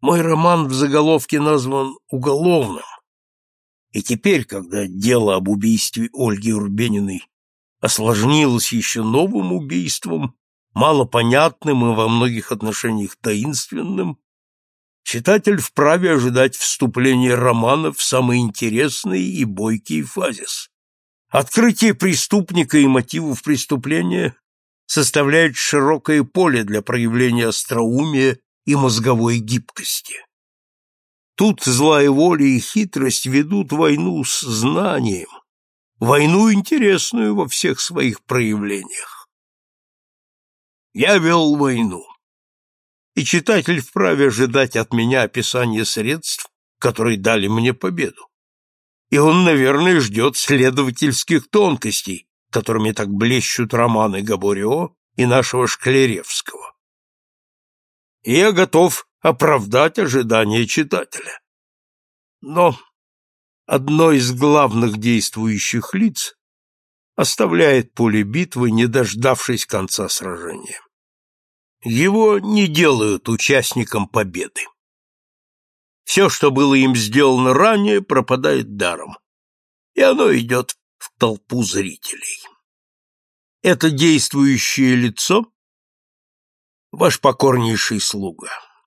Мой роман в заголовке назван уголовным, и теперь, когда дело об убийстве Ольги Урбениной осложнилось еще новым убийством, малопонятным и во многих отношениях таинственным, читатель вправе ожидать вступления романа в самый интересный и бойкий фазис. Открытие преступника и мотивов преступления составляет широкое поле для проявления остроумия и мозговой гибкости. Тут злая воля и хитрость ведут войну с знанием, войну интересную во всех своих проявлениях. Я вел войну, и читатель вправе ожидать от меня описания средств, которые дали мне победу. И он, наверное, ждет следовательских тонкостей, которыми так блещут романы Габорио и нашего Шкляревского. И я готов оправдать ожидания читателя. Но одно из главных действующих лиц оставляет поле битвы, не дождавшись конца сражения. Его не делают участником победы. Все, что было им сделано ранее, пропадает даром, и оно идет в толпу зрителей. Это действующее лицо — ваш покорнейший слуга.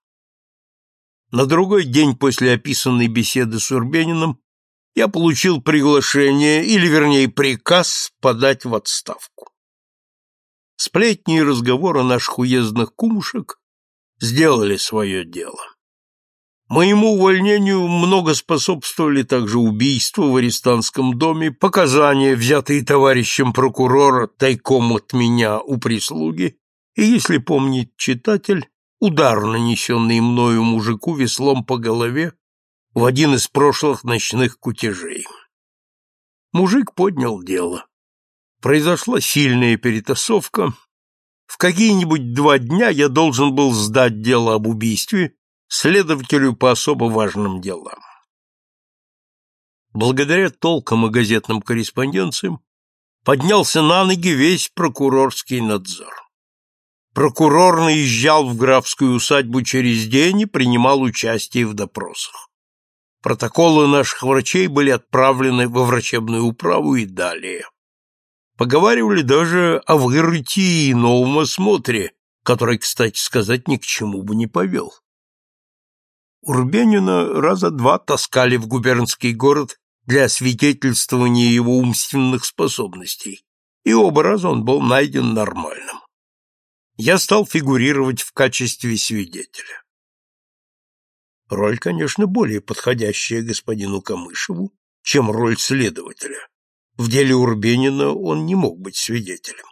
На другой день после описанной беседы с Урбениным я получил приглашение, или, вернее, приказ подать в отставку. Сплетни и разговоры наших уездных кумушек сделали свое дело. Моему увольнению много способствовали также убийства в арестантском доме, показания, взятые товарищем прокурора тайком от меня у прислуги, и, если помнит читатель, удар, нанесенный мною мужику веслом по голове в один из прошлых ночных кутежей. Мужик поднял дело. Произошла сильная перетасовка. В какие-нибудь 2 дня я должен был сдать дело об убийстве следователю по особо важным делам. Благодаря толкам и газетным корреспонденциям поднялся на ноги весь прокурорский надзор. Прокурор наезжал в графскую усадьбу через день и принимал участие в допросах. Протоколы наших врачей были отправлены во врачебную управу и далее. Поговаривали даже о вырытии и новом осмотре, который, кстати сказать, ни к чему бы не повел. Урбенина раза 2 таскали в губернский город для освидетельствования его умственных способностей, и оба раза он был найден нормальным. Я стал фигурировать в качестве свидетеля. Роль, конечно, более подходящая господину Камышеву, чем роль следователя. В деле Урбенина он не мог быть свидетелем.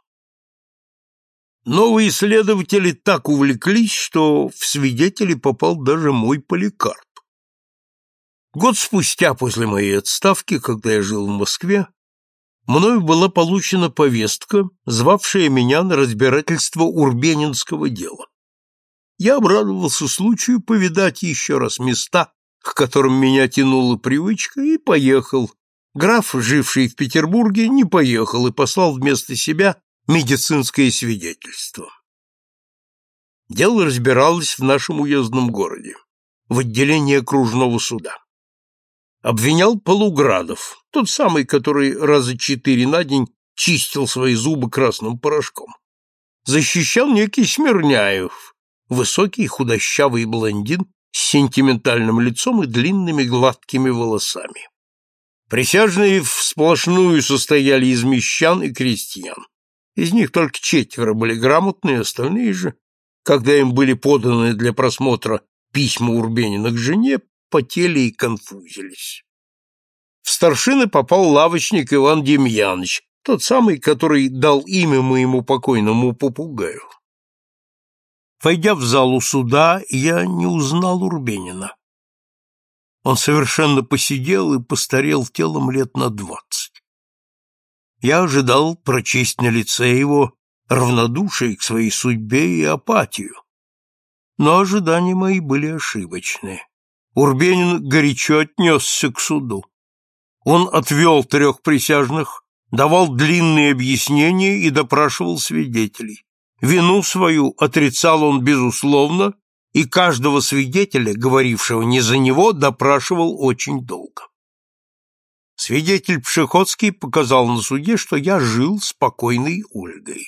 Новые следователи так увлеклись, что в свидетели попал даже мой Поликарп. Год спустя после моей отставки, когда я жил в Москве, мною была получена повестка, звавшая меня на разбирательство урбенинского дела. Я обрадовался случаю повидать еще раз места, к которым меня тянула привычка, и поехал. Граф, живший в Петербурге, не поехал и послал вместо себя медицинское свидетельство. Дело разбиралось в нашем уездном городе, в отделении окружного суда. Обвинял Полуградов, тот самый, который раза 4 на день чистил свои зубы красным порошком. Защищал некий Смирняев, высокий худощавый блондин с сентиментальным лицом и длинными гладкими волосами. Присяжные всплошную состояли из мещан и крестьян. Из них только 4 были грамотные, остальные же, когда им были поданы для просмотра письма Урбенина к жене, потели и конфузились. В старшины попал лавочник Иван Демьяныч, тот самый, который дал имя моему покойному попугаю. Войдя в залу суда, я не узнал Урбенина. Он совершенно поседел и постарел телом лет на 20. Я ожидал прочесть на лице его равнодушие к своей судьбе и апатию. Но ожидания мои были ошибочны. Урбенин горячо отнесся к суду. Он отвел 3 присяжных, давал длинные объяснения и допрашивал свидетелей. Вину свою отрицал он безусловно и каждого свидетеля, говорившего не за него, допрашивал очень долго. Свидетель Пшеходский показал на суде, что я жил с покойной Ольгой.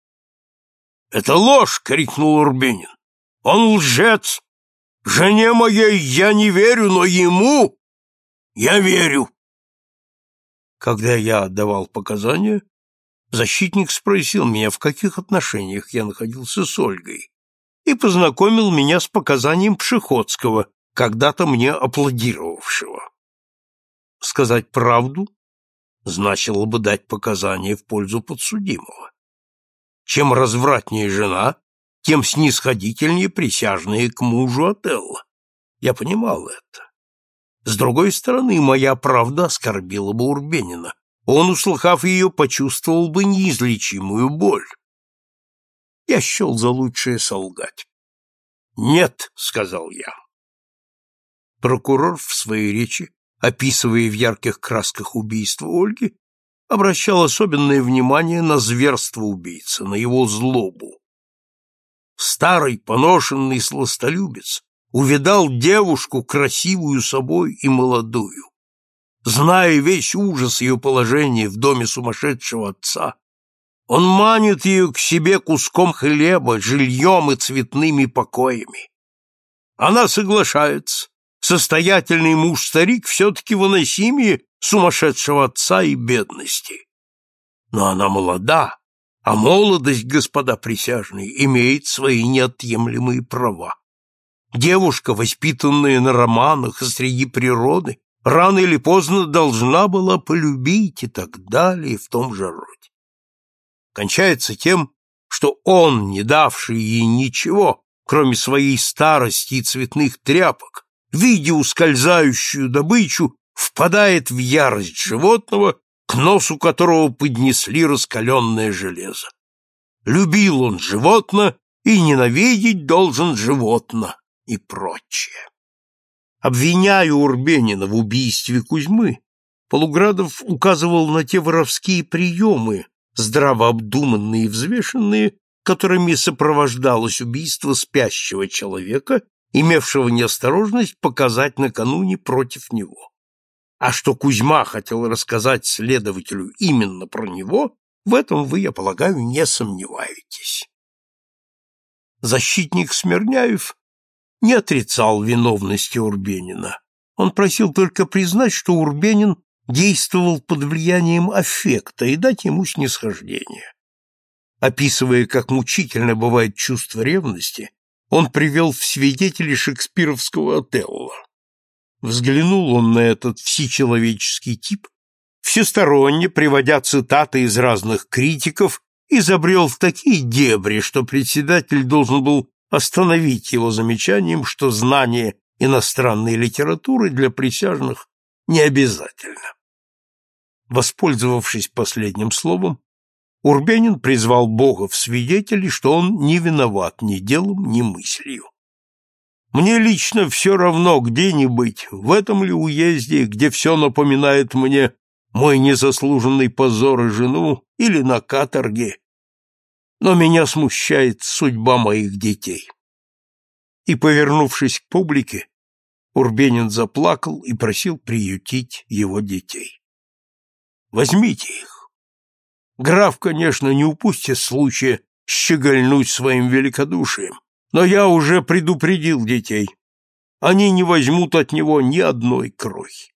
«Это ложь!» — крикнул Урбенин. «Он лжец! Жене моей я не верю, но ему я верю!» Когда я давал показания, защитник спросил меня, в каких отношениях я находился с Ольгой, и познакомил меня с показанием Пшеходского, когда-то мне аплодировавшего. Сказать правду значило бы дать показания в пользу подсудимого. Чем развратнее жена, тем снисходительнее присяжные к мужу Отелло. Я понимал это. С другой стороны, моя правда оскорбила бы Урбенина. Он, услыхав ее, почувствовал бы неизлечимую боль. Я счел за лучшее солгать. «Нет», — сказал я. Прокурор в своей речи, описывая в ярких красках убийство Ольги, обращал особенное внимание на зверство убийцы, на его злобу. Старый, поношенный сластолюбец увидал девушку, красивую собой и молодую. Зная весь ужас ее положения в доме сумасшедшего отца, он манит ее к себе куском хлеба, жильем и цветными покоями. Она соглашается. Состоятельный муж-старик все-таки выносимее сумасшедшего отца и бедности. Но она молода, а молодость, господа присяжные, имеет свои неотъемлемые права. Девушка, воспитанная на романах и среди природы, рано или поздно должна была полюбить и так далее в том же роде. Кончается тем, что он, не давший ей ничего, кроме своей старости и цветных тряпок, видя ускользающую добычу, впадает в ярость животного, к носу которого поднесли раскаленное железо. Любил он животное и ненавидеть должен животное и прочее. Обвиняя Урбенина в убийстве Кузьмы, Полуградов указывал на те воровские приемы, здраво обдуманные и взвешенные, которыми сопровождалось убийство спящего человека, имевшего неосторожность показать накануне против него. А что Кузьма хотел рассказать следователю именно про него, в этом вы, я полагаю, не сомневаетесь. Защитник Смирняев не отрицал виновности Урбенина. Он просил только признать, что Урбенин действовал под влиянием аффекта и дать ему снисхождение. Описывая, как мучительно бывает чувство ревности, он привел в свидетели шекспировского Отелло. Взглянул он на этот всечеловеческий тип, всесторонне, приводя цитаты из разных критиков, и забрел в такие дебри, что председатель должен был остановить его замечанием, что знание иностранной литературы для присяжных не обязательно. Воспользовавшись последним словом, Урбенин призвал Бога в свидетели, что он не виноват ни делом, ни мыслью. Мне лично все равно, где ни быть, в этом ли уезде, где все напоминает мне мой незаслуженный позор и жену, или на каторге, но меня смущает судьба моих детей. И, повернувшись к публике, Урбенин заплакал и просил приютить его детей. Возьмите их. Граф, конечно, не упустит случая щегольнуть своим великодушием, но я уже предупредил детей. Они не возьмут от него ни одной крохи.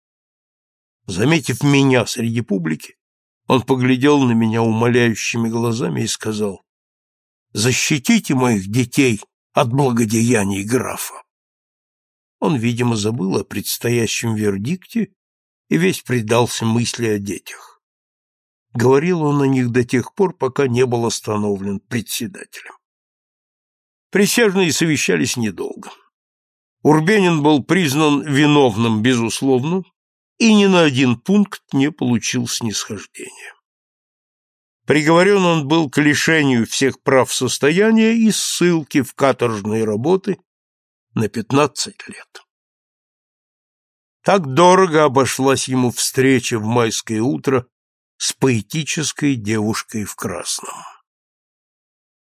Заметив меня среди публики, он поглядел на меня умоляющими глазами и сказал: «Защитите моих детей от благодеяний графа». Он, видимо, забыл о предстоящем вердикте и весь предался мысли о детях. Говорил он о них до тех пор, пока не был остановлен председателем. Присяжные совещались недолго. Урбенин был признан виновным, безусловно, и ни на один пункт не получил снисхождения. Приговорен он был к лишению всех прав состояния и ссылке в каторжные работы на 15 лет. Так дорого обошлась ему встреча в майское утро с поэтической девушкой в красном.